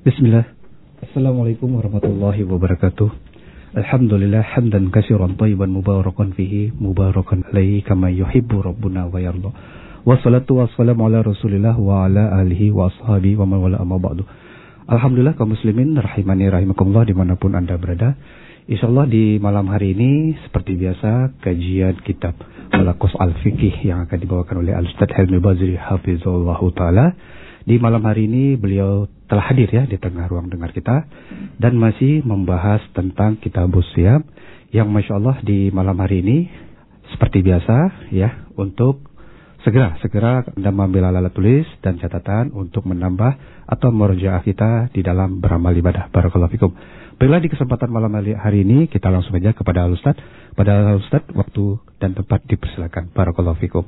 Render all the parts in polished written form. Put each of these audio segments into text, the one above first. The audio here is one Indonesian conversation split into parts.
Bismillah. Assalamualaikum warahmatullahi wabarakatuh. Alhamdulillah hamdan katsiran thayyiban mubarakan fihi mubarakan alaihi kama yuhibbu rabbuna wa yarda. Wassalatu wassalamu ala Rasulillah wa ala alihi wa ashabihi wa man wala amma ba'du. Alhamdulillah kaum muslimin rahimani rahimakumullah dimanapun Anda berada. Insyaallah di malam hari ini seperti biasa kajian kitab Al-Qos Al-Fiqih yang akan dibawakan oleh Al-Ustaz Helmi Baziri hafizahullahu taala. Di malam hari ini beliau telah hadir ya di tengah ruang dengar kita dan masih membahas tentang Kitabus Shiyam yang Masya Allah di malam hari ini seperti biasa ya untuk segera Anda mengambil alat tulis dan catatan untuk menambah atau merjaah kita di dalam beramal ibadah. Barakallahu fikum. Baiklah, di kesempatan malam hari ini kita langsung saja kepada Al-Ustaz. Pada Al-Ustaz waktu dan tempat dipersilakan. Barakallahu fikum.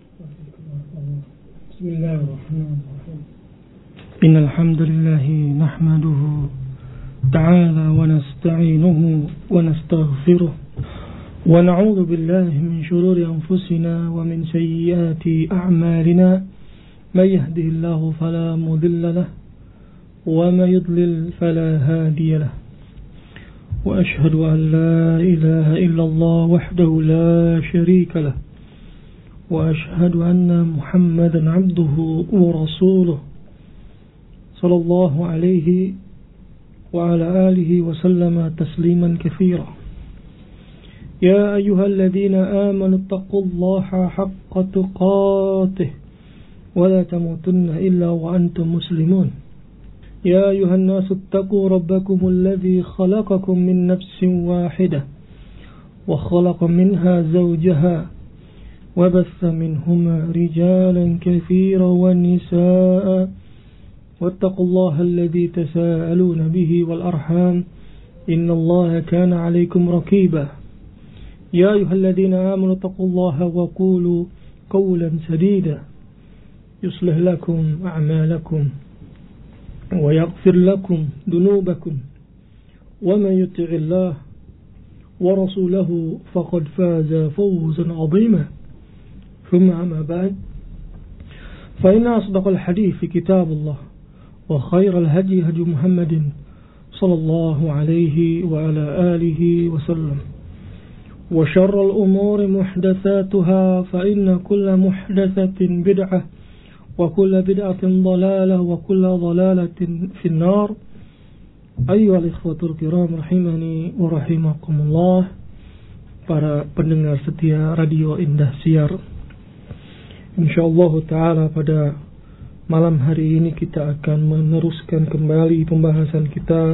Bismillahirrahmanirrahim. Innal hamdalillah nahmaduhu ta'ala wa nasta'inuhu wa nastaghfiruh wa na'udzu billahi min shururi anfusina wa min sayyiati a'malina may yahdihillahu fala mudilla lahu wa may yudlil fala hadiya lahu wa ashhadu an la ilaha illallah wahdahu la sharika lahu wa ashhadu anna Muhammadan 'abduhu wa rasuluh sallallahu alaihi wa ala alihi wa sallama tasliman katsira. Ya ayyuhalladzina amanu taqullaha haqqa tuqatih wa la tamutunna illa wa antum muslimun. Ya ayyuhan nasu ittaqu rabbakumul ladzi khalaqakum min nafsin wahidah wa khalaqa minha zawjaha wa batha minhuma rijalan katsiran wa nisaa'a واتقوا الله الذي تساءلون به والأرحام إن الله كان عليكم رقيبا يا أيها الذين آمنوا اتقوا الله وقولوا قولا سديدا يصلح لكم أعمالكم ويغفر لكم ذنوبكم ومن يطع الله ورسوله فقد فاز فوزا عظيما ثم أما بعد فإن أصدق الحديث كتاب الله وخير الهدي هدي محمد صلى الله عليه وعلى آله وسلم وشر الأمور محدثاتها فإن كل محدثة بدعة وكل بدعة ضلالة وكل ضلالة في النار. أيها الإخوة الكرام rahimani wa rahimakumullah, para pendengar setia Radio Indah Siar. InsyaAllah ta'ala pada malam hari ini kita akan meneruskan kembali pembahasan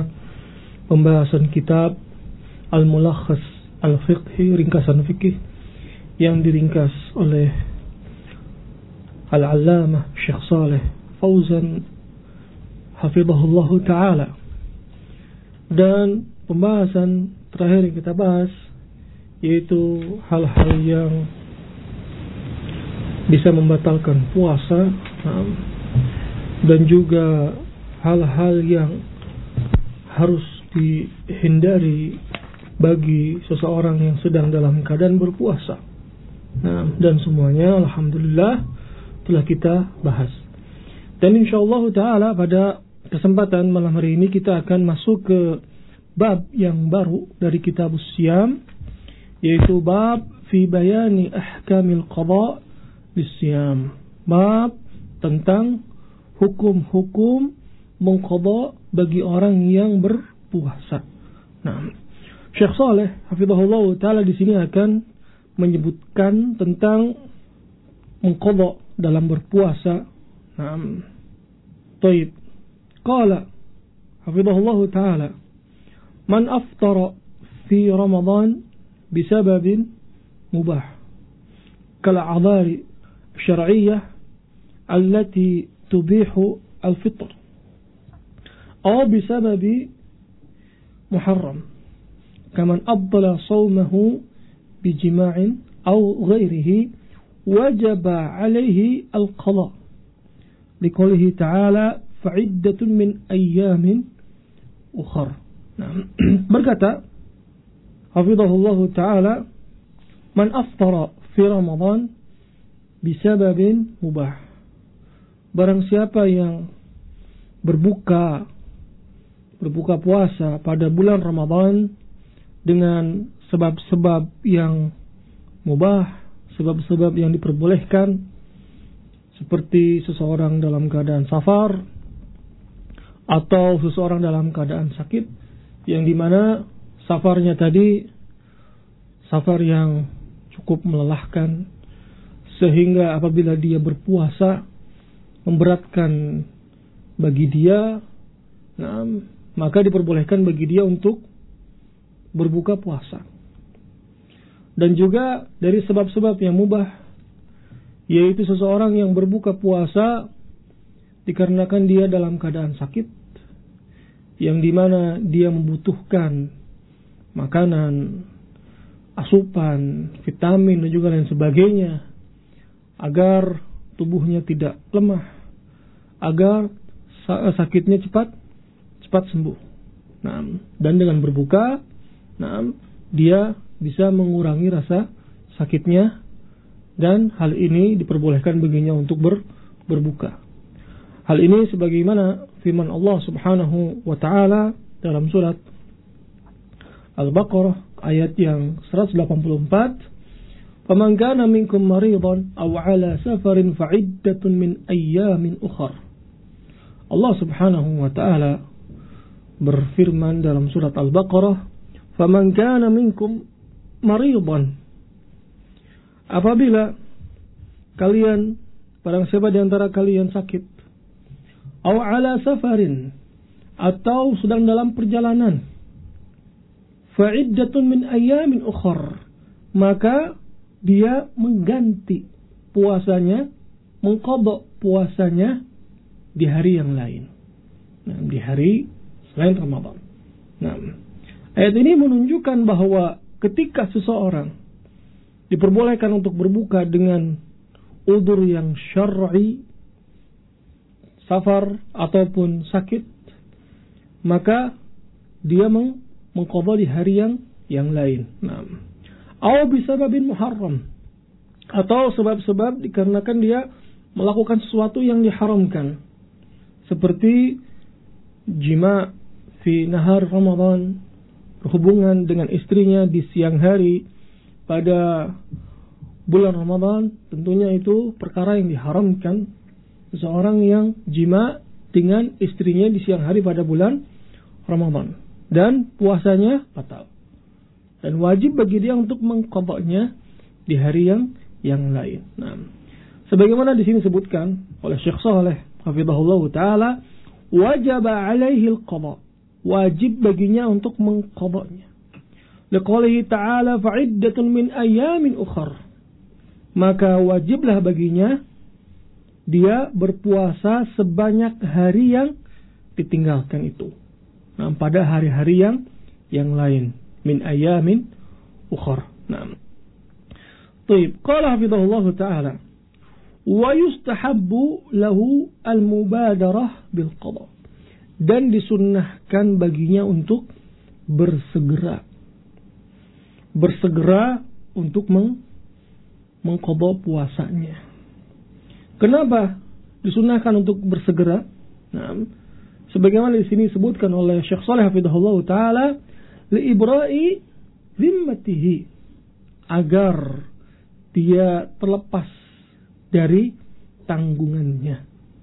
kitab Al-Mulakhas Al-Fiqhi, ringkasan fikih yang diringkas oleh Al-Allamah Syekh Saleh Fauzan hafizahullahu ta'ala. Dan pembahasan terakhir yang kita bahas yaitu hal-hal yang bisa membatalkan puasa dan juga hal-hal yang harus dihindari bagi seseorang yang sedang dalam keadaan berpuasa. Dan semuanya alhamdulillah telah kita bahas. Dan insyaallah ta'ala pada kesempatan malam hari ini kita akan masuk ke bab yang baru dari Kitabus Shiyam, yaitu bab fi bayani ahkamil qada bisyam. Bab tentang hukum-hukum mengqadha bagi orang yang berpuasa. Syekh Saleh hafizahullah taala di sini akan menyebutkan tentang mengqadha dalam berpuasa. Taib. Qala hafizahullah taala, man aftara fi Ramadan bisababin mubah kal a'dhari syar'iyyah التي تبيح الفطر أو بسبب محرم كمن أبطل صومه بجماع أو غيره وجب عليه القضاء لقوله تعالى فعدة من أيام أخر. berkata hafizahullahu ta'ala, man aftara fi Ramadan bisababin mubah, barang siapa yang berbuka berbuka puasa pada bulan Ramadan dengan sebab-sebab yang mubah, sebab-sebab yang diperbolehkan, seperti seseorang dalam keadaan safar atau seseorang dalam keadaan sakit, yang dimana safarnya tadi safar yang cukup melelahkan, sehingga apabila dia berpuasa memberatkan bagi dia, maka diperbolehkan bagi dia untuk berbuka puasa. Dan juga dari sebab-sebab yang mubah, yaitu seseorang yang berbuka puasa dikarenakan dia dalam keadaan sakit, yang dimana dia membutuhkan makanan, asupan, vitamin dan juga lain sebagainya, agar tubuhnya tidak lemah, agar sakitnya cepat sembuh. Dan dengan berbuka, dia bisa mengurangi rasa sakitnya, dan hal ini diperbolehkan baginya untuk berbuka. Hal ini sebagaimana firman Allah Subhanahu wa taala dalam surat Al-Baqarah ayat yang 184, "Faman kana minkum maridan aw 'ala safarin fa'iddatun min ayyamin ukhar." Allah Subhanahu wa taala berfirman dalam surat Al-Baqarah, "Faman kana minkum maridan." Apabila kalian, barang siapa di antara kalian sakit, aw 'ala safarin, atau sedang dalam perjalanan, fa'iddatun min ayyamin ukhar, maka dia mengganti puasanya, mengqadha puasanya di hari yang lain, di hari selain Ramadan. Ayat ini menunjukkan bahwa ketika seseorang diperbolehkan untuk berbuka dengan udzur yang syar'i, safar ataupun sakit, maka dia mengqadha di hari yang lain. Atau bisababin muharram, atau sebab-sebab dikarenakan dia melakukan sesuatu yang diharamkan, seperti jima fi nahar Ramadan, berhubungan dengan istrinya di siang hari pada bulan Ramadan. Tentunya itu perkara yang diharamkan. Seseorang yang jima dengan istrinya di siang hari pada bulan Ramadan, dan puasanya batal, dan wajib bagi dia untuk mengqadhanya di hari yang lain. Sebagaimana di sini disebutkan oleh Syekh Shalih hafizahullah taala, wajaba alaihi al-qadha, wajib baginya untuk mengqadhanya. Liqaulihi ta'ala fa'iddatun min ayyamin ukhar, maka wajiblah baginya dia berpuasa sebanyak hari yang ditinggalkan itu, pada hari-hari yang lain, min ayyamin ukhar. Baik, qala hafizahullah taala, wa yustahabbu lahu al-mubadarah bil qada, dan disunnahkan baginya untuk bersegera untuk mengqadha puasanya. Kenapa disunnahkan untuk bersegera? Sebagaimana di sini disebutkan oleh Syekh Shalih hafizahullah taala, li ibra'i zimmatihi, agar dia terlepas dari tanggungannya.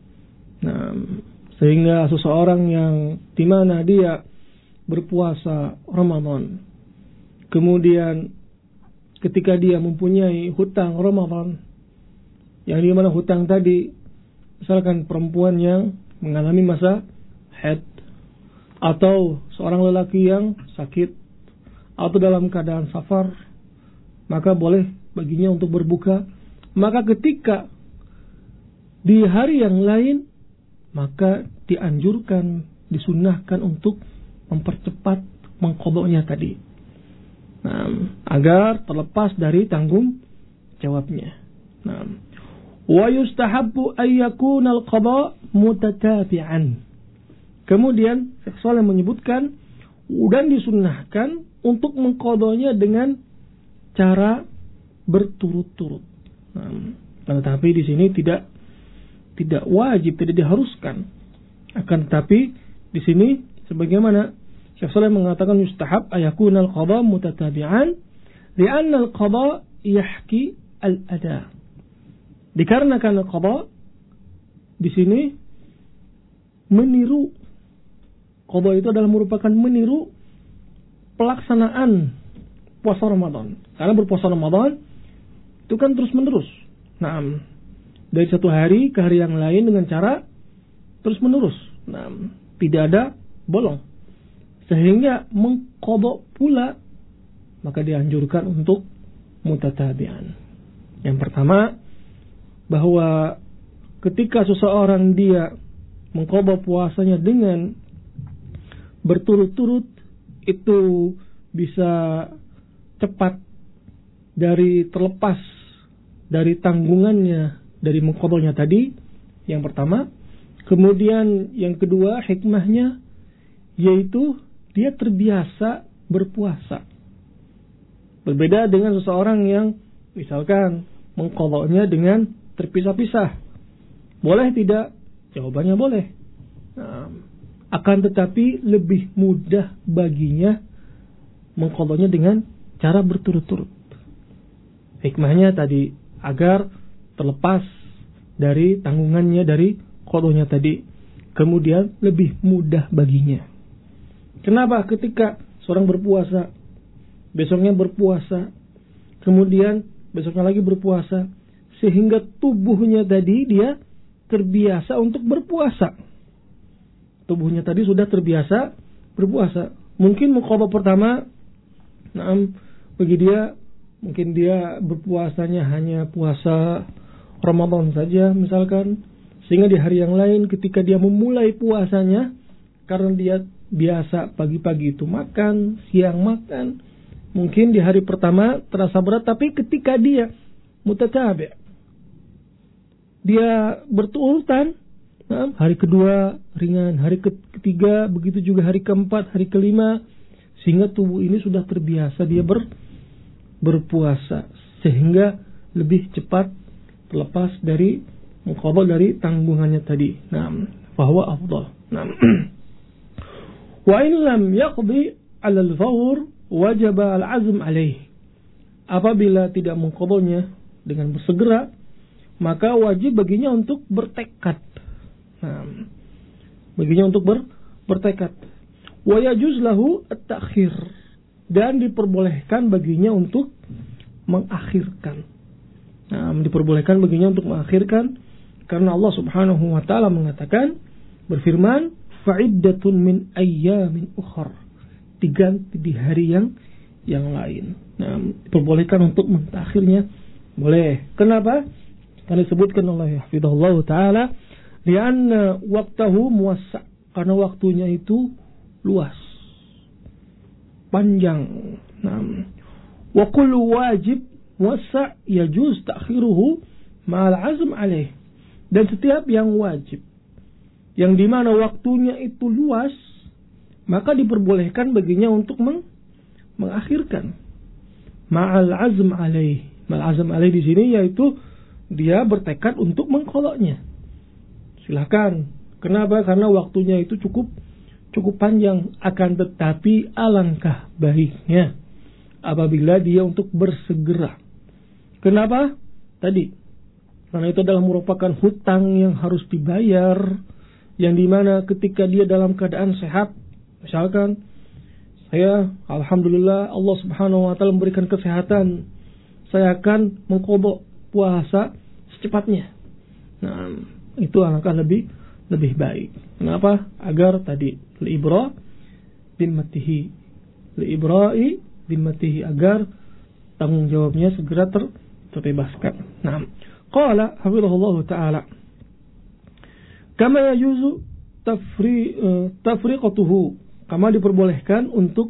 Sehingga seseorang yang dimana dia berpuasa Ramadan, kemudian ketika dia mempunyai hutang Ramadan, yang dimana hutang tadi, misalkan perempuan yang mengalami masa haid, atau seorang lelaki yang sakit, atau dalam keadaan safar, maka boleh baginya untuk berbuka. Maka ketika di hari yang lain, maka dianjurkan, disunnahkan untuk mempercepat mengqadhanya tadi, agar terlepas dari tanggung jawabnya. Wa yustahabbu ay yakuna al-qadha mutatabi'an. Kemudian Syekh Shalih menyebutkan, dan disunnahkan untuk mengqadhanya dengan cara berturut-turut. Tetapi di sini tidak wajib, tidak diharuskan. Akan tetapi di sini Sebagaimana Syekh Shalih mengatakan yustahab ayakuna al-qada mutatabi'an li'anna al-qada yahki al-ada. Dikarenakan al-qada di sini meniru, qada itu adalah merupakan meniru pelaksanaan puasa Ramadan. Karena berpuasa Ramadan itu kan terus-menerus. Nah, dari satu hari ke hari yang lain dengan cara terus-menerus. Nah, tidak ada bolong. Sehingga mengqadha pula, maka dianjurkan untuk mutatabi'an. Yang pertama, bahwa ketika seseorang dia mengqadha puasanya dengan berturut-turut, itu bisa cepat dari terlepas dari tanggungannya dari mengqadhanya tadi. Yang pertama. Kemudian yang kedua, hikmahnya yaitu dia terbiasa berpuasa. Berbeda dengan seseorang yang misalkan mengqadhanya dengan terpisah-pisah. Boleh tidak? Jawabannya boleh. Nah, akan tetapi lebih mudah baginya mengqadhanya dengan cara berturut-turut. Hikmahnya tadi agar terlepas dari tanggungannya dari qadhanya tadi. Kemudian lebih mudah baginya. Kenapa? Ketika seorang berpuasa, besoknya berpuasa, kemudian besoknya lagi berpuasa, sehingga tubuhnya tadi dia terbiasa untuk berpuasa. Tubuhnya tadi sudah terbiasa berpuasa. Mungkin mengqadha pertama, bagi dia mungkin dia berpuasanya hanya puasa Ramadan saja misalkan, sehingga di hari yang lain ketika dia memulai puasanya, karena dia biasa pagi-pagi itu makan, siang makan, mungkin di hari pertama terasa berat, tapi ketika dia mutatabi', dia berturutan, hari kedua ringan, hari ketiga, begitu juga hari keempat, hari kelima, sehingga tubuh ini sudah terbiasa dia berpuasa, sehingga lebih cepat terlepas dari mengqadha dari tanggungannya tadi. Fahuwa afdal. Wa in lam yaqdi 'ala al-fawr wajaba al-'azm 'alaih. Apabila tidak mengqadhanya dengan bersegera, maka wajib baginya untuk bertekad. Baginya untuk bertekad. Wa yajuz lahu at-ta'khir, dan diperbolehkan baginya untuk mengakhirkan. Diperbolehkan baginya untuk mengakhirkan, karena Allah Subhanahu wa taala mengatakan, berfirman, fa'iddatun min ayyamin ukhar, diganti di hari yang lain. Diperbolehkan untuk mentakhirnya, boleh. Kenapa? Karena disebutkan oleh hafizahullah taala, lianna waqtahu muwassa', karena waktunya itu luas, panjang. Wa kullu wajib wasa' yajuz ta'khiruhu ma'al 'azm 'alaih. Dan setiap yang wajib yang dimana waktunya itu luas, maka diperbolehkan baginya untuk mengakhirkan ma'al 'azm 'alaih. Ma'al 'azm 'alaih di sini yaitu dia bertekad untuk mengqadhanya. Silakan. Kenapa? Karena waktunya itu cukup panjang. Akan tetapi alangkah baiknya apabila dia untuk bersegera. Kenapa? Tadi, karena itu adalah merupakan hutang yang harus dibayar, yang dimana ketika dia dalam keadaan sehat, misalkan saya alhamdulillah Allah Subhanahu wa taala memberikan kesehatan, saya akan mengqadha puasa secepatnya. Itu alangkah lebih baik. Kenapa? Agar tadi liibra bimmatihi, liibra'i bimmatihi, agar tanggung jawabnya segera terbebaskan. Qala hafizahullah taala, kama yajuzu tafriqatuhu, kama diperbolehkan untuk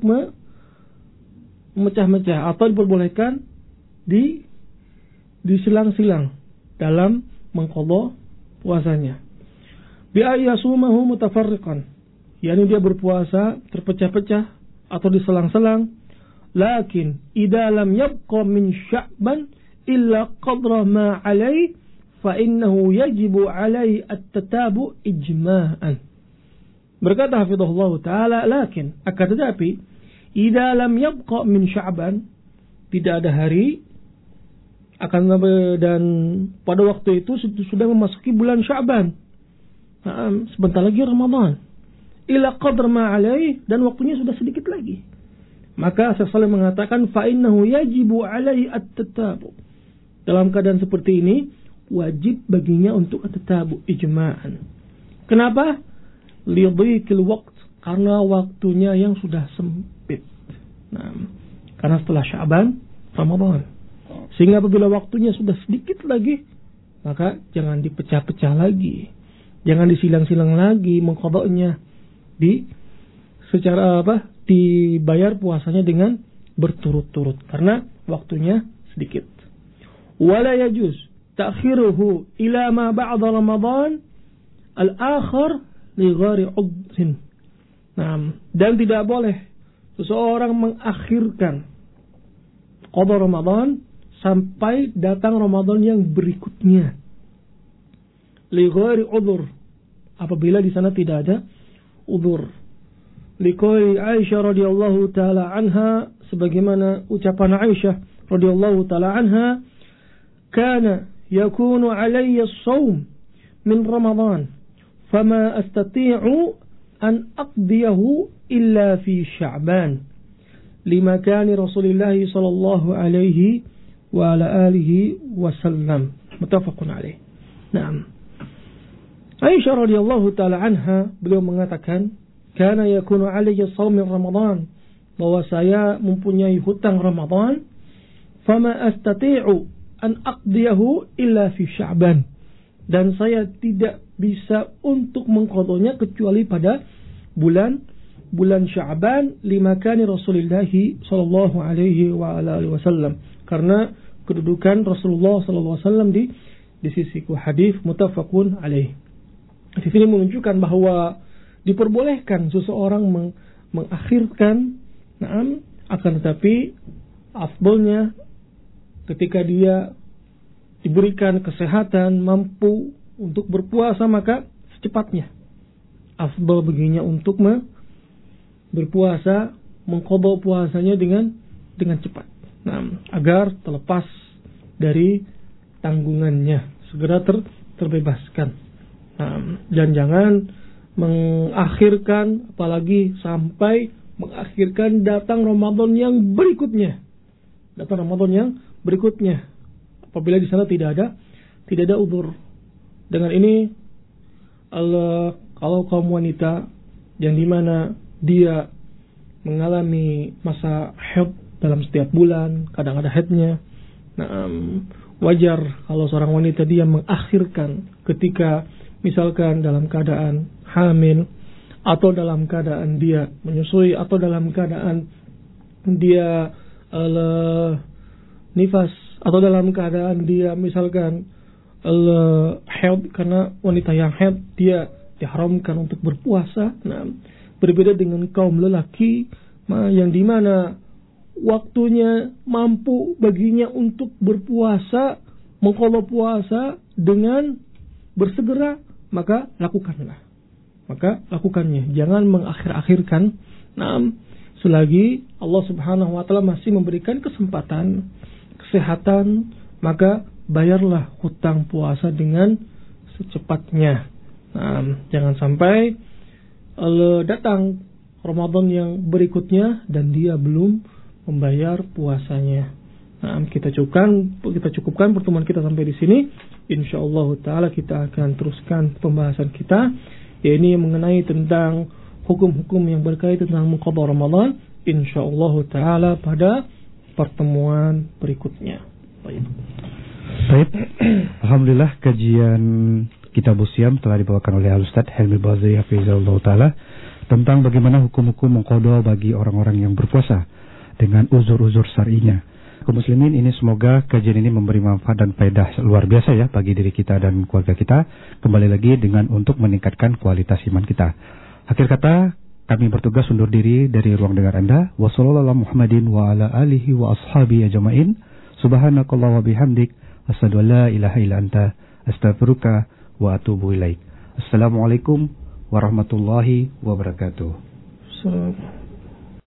memecah-mecah, atau diperbolehkan disilang-silang dalam mengqadha puasanya. Bi ayyasumahu mutafarriqan, yakni dia berpuasa terpecah-pecah atau diselang-selang. Lakin idza lam yabqa min sya'ban illa qadra ma 'alaihi fa innahu yajibu 'alaihi at-tatabu' ijma'an. Berkata hafizahullah ta'ala, lakin akan tetapi idza lam yabqa min Sya'ban, tidak ada hari dan pada waktu itu sudah memasuki bulan Sya'ban. Sebentar lagi Ramadan. Ila qadr ma alaih, dan waktunya sudah sedikit lagi. Maka Syekh Shalih mengatakan fa innahu yajibu alaihi at-tatabu. Dalam keadaan seperti ini wajib baginya untuk at-tatabu ijma'an. Kenapa? Lidhiqil waqt, karena waktunya yang sudah sempit. Karena setelah Sya'ban Ramadan. Sehingga apabila waktunya sudah sedikit lagi, maka jangan dipecah-pecah lagi. Jangan disilang-silang lagi mengqadanya. Dibayar puasanya dengan berturut-turut karena waktunya sedikit. Wala yajuz ta'khiruhu ila ma ba'da Ramadan al-akhar li ghairi 'udhrin. Dan tidak boleh seseorang mengakhirkan qada Ramadan sampai datang Ramadan yang berikutnya. Li ghairi 'udhr, apabila di sana tidak ada udzur. Liqauli Aisyah radhiyallahu taala anha, sebagaimana ucapan Aisyah radhiyallahu taala anha, kana yakunu alayya as-shaum min Ramadan fama astati'u an aqdiyahu illa fi Sya'ban limakani Rasulillah sallallahu alaihi wa ala alihi wasallam. Muttafaqun alaih. Naam. Aisyah radhiyallahu taala anha, beliau mengatakan, kana yakunu alayya shaum min Ramadan, bahwa saya mempunyai hutang Ramadan, fama astati'u an aqdiyahu illa fi Sya'ban, dan saya tidak bisa untuk mengqadanya kecuali pada bulan Sya'ban, limakani Rasulullah sallallahu alaihi wa ala alihi wasallam, karena kedudukan Rasulullah sallallahu alaihi wasallam di sisiku. Hadis muttafaqun alaih. Di sini menunjukkan bahwa diperbolehkan seseorang mengakhirkan, akan tetapi afdolnya ketika dia diberikan kesehatan, mampu untuk berpuasa, maka secepatnya afdol baginya untuk berpuasa, mengqadha puasanya dengan cepat, agar terlepas dari tanggungannya, segera terbebaskan. Dan jangan mengakhirkan, apalagi sampai mengakhirkan datang Ramadan yang berikutnya. Apabila di sana tidak ada udzur. Dengan ini kalau kaum wanita yang dimana dia mengalami masa haid dalam setiap bulan, kadang ada haidnya, wajar kalau seorang wanita dia mengakhirkan ketika misalkan dalam keadaan hamil, atau dalam keadaan dia menyusui, atau dalam keadaan dia nifas, atau dalam keadaan dia misalkan haid, karena wanita yang haid dia diharamkan untuk berpuasa. Berbeda dengan kaum lelaki yang dimana waktunya mampu baginya untuk berpuasa, mengqadha puasa dengan bersegera, maka lakukannya. Jangan mengakhir-akhirkan. Selagi Allah Subhanahu wa taala masih memberikan kesempatan, kesehatan, maka bayarlah hutang puasa dengan secepatnya. Jangan sampai datang Ramadan yang berikutnya dan dia belum membayar puasanya. Kita cukupkan pertemuan kita sampai di sini. Insyaallah taala kita akan teruskan pembahasan kita, yakni mengenai tentang hukum-hukum yang berkaitan tentang mengqadha Ramadan, insyaallah taala pada pertemuan berikutnya. Baik. Alhamdulillah, kajian Kitabus Shiyam telah dibawakan oleh Al-Ustaz Helmi Bazari hafizahullah taala tentang bagaimana hukum-hukum mengqadha bagi orang-orang yang berpuasa dengan uzur-uzur syar'inya. Kaum muslimin, ini semoga kajian ini memberi manfaat dan faedah luar biasa ya bagi diri kita dan keluarga kita. Kembali lagi dengan untuk meningkatkan kualitas iman kita. Akhir kata, kami bertugas undur diri dari ruang dengar Anda. Wassallallahu Muhammadin wa ala alihi wa ashabihi ajma'in. Subhanakallah wa bihamdik, asyhadu an la ilaha illa anta, astaghfiruka wa atubu ilaik. Assalamualaikum warahmatullahi wabarakatuh. Assalamualaikum.